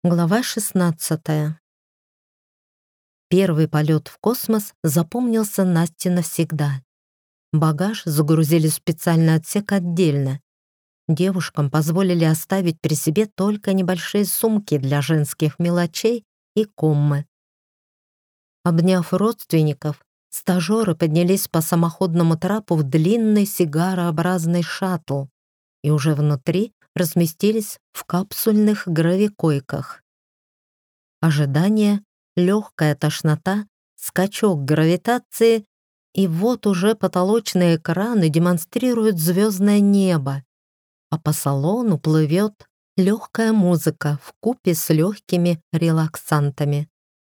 Глава 16. Первый полет в космос запомнился Насте навсегда. Багаж загрузили в специальный отсек отдельно. Девушкам позволили оставить при себе только небольшие сумки для женских мелочей и коммы. Обняв родственников, стажеры поднялись по самоходному трапу в длинный сигарообразный шаттл и уже внутри разместились в капсульных гравикойках. Ожидание, легкая тошнота, скачок гравитации, и вот уже потолочные экраны демонстрируют звездное небо, а по салону плывет легкая музыка вкупе с легкими релаксантами.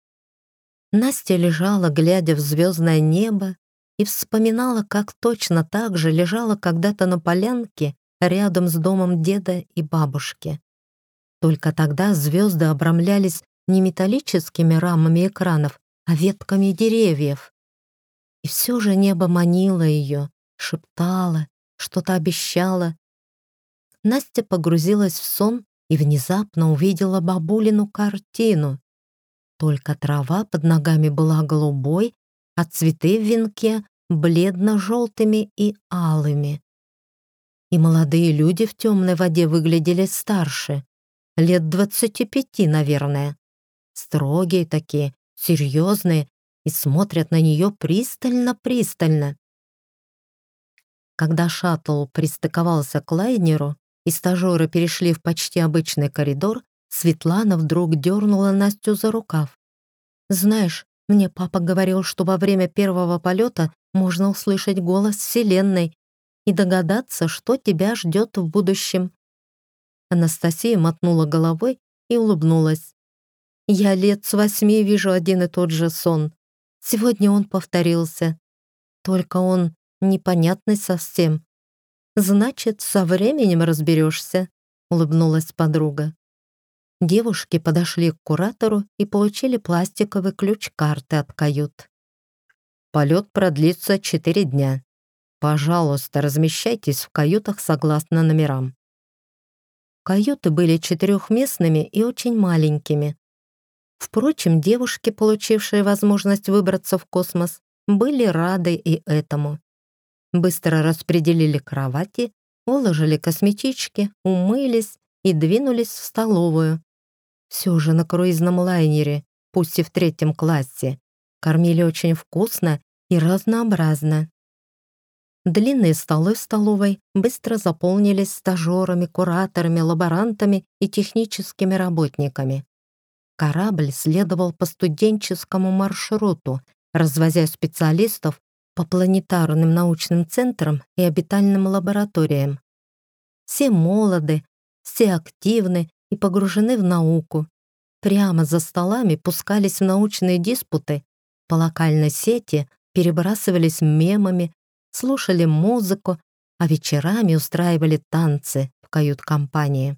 Настя лежала, глядя в звездное небо, и вспоминала, как точно так же лежала когда-то на полянке рядом с домом деда и бабушки. Только тогда звезды обрамлялись не металлическими рамами экранов, а ветками деревьев. И все же небо манило ее, шептало, что-то обещало. Настя погрузилась в сон и внезапно увидела бабулину картину. Только трава под ногами была голубой, а цветы в венке бледно-желтыми и алыми. И молодые люди в темной воде выглядели старше, лет 25, наверное. Строгие такие, серьезные, и смотрят на нее пристально-пристально. Когда шаттл пристыковался к лайнеру, и стажеры перешли в почти обычный коридор, Светлана вдруг дернула Настю за рукав. «Знаешь, мне папа говорил, что во время первого полета можно услышать голос Вселенной и догадаться, что тебя ждет в будущем». Анастасия мотнула головой и улыбнулась. «Я лет с 8 вижу один и тот же сон. Сегодня он повторился. Только он непонятный совсем. Значит, со временем разберешься», — улыбнулась подруга. Девушки подошли к куратору и получили пластиковый ключ-карты от кают. «Полет продлится 4 дня. Пожалуйста, размещайтесь в каютах согласно номерам». Каюты были четырехместными и очень маленькими. Впрочем, девушки, получившие возможность выбраться в космос, были рады и этому. Быстро распределили кровати, уложили косметички, умылись и двинулись в столовую. Все же на круизном лайнере, пусть и в 3 классе, кормили очень вкусно и разнообразно. Длинные столы в столовой быстро заполнились стажерами, кураторами, лаборантами и техническими работниками. Корабль следовал по студенческому маршруту, развозя специалистов по планетарным научным центрам и обитальным лабораториям. Все молоды, все активны и погружены в науку. Прямо за столами пускались в научные диспуты, по локальной сети перебрасывались мемами, слушали музыку, а вечерами устраивали танцы в кают-компании.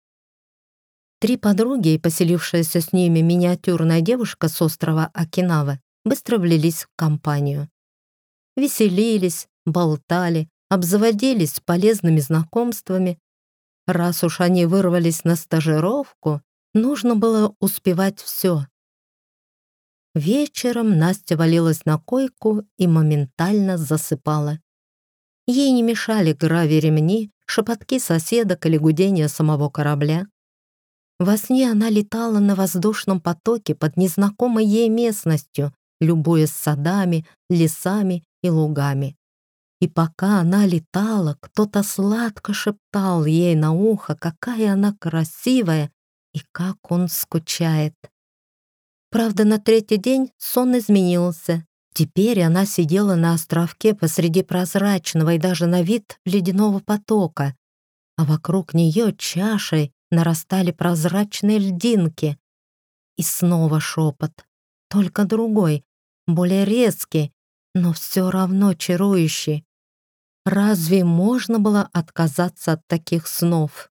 3 подруги и поселившаяся с ними миниатюрная девушка с острова Окинава быстро влились в компанию. Веселились, болтали, обзаводились полезными знакомствами. Раз уж они вырвались на стажировку, нужно было успевать все. Вечером Настя валилась на койку и моментально засыпала. Ей не мешали грави-ремни, шепотки соседок или гудение самого корабля. Во сне она летала на воздушном потоке под незнакомой ей местностью, любуясь садами, лесами и лугами. И пока она летала, кто-то сладко шептал ей на ухо, какая она красивая и как он скучает. Правда, на 3-й день сон изменился. Теперь она сидела на островке посреди прозрачного и даже на вид ледяного потока, а вокруг нее чашей нарастали прозрачные льдинки. И снова шепот, только другой, более резкий, но все равно чарующий. Разве можно было отказаться от таких снов?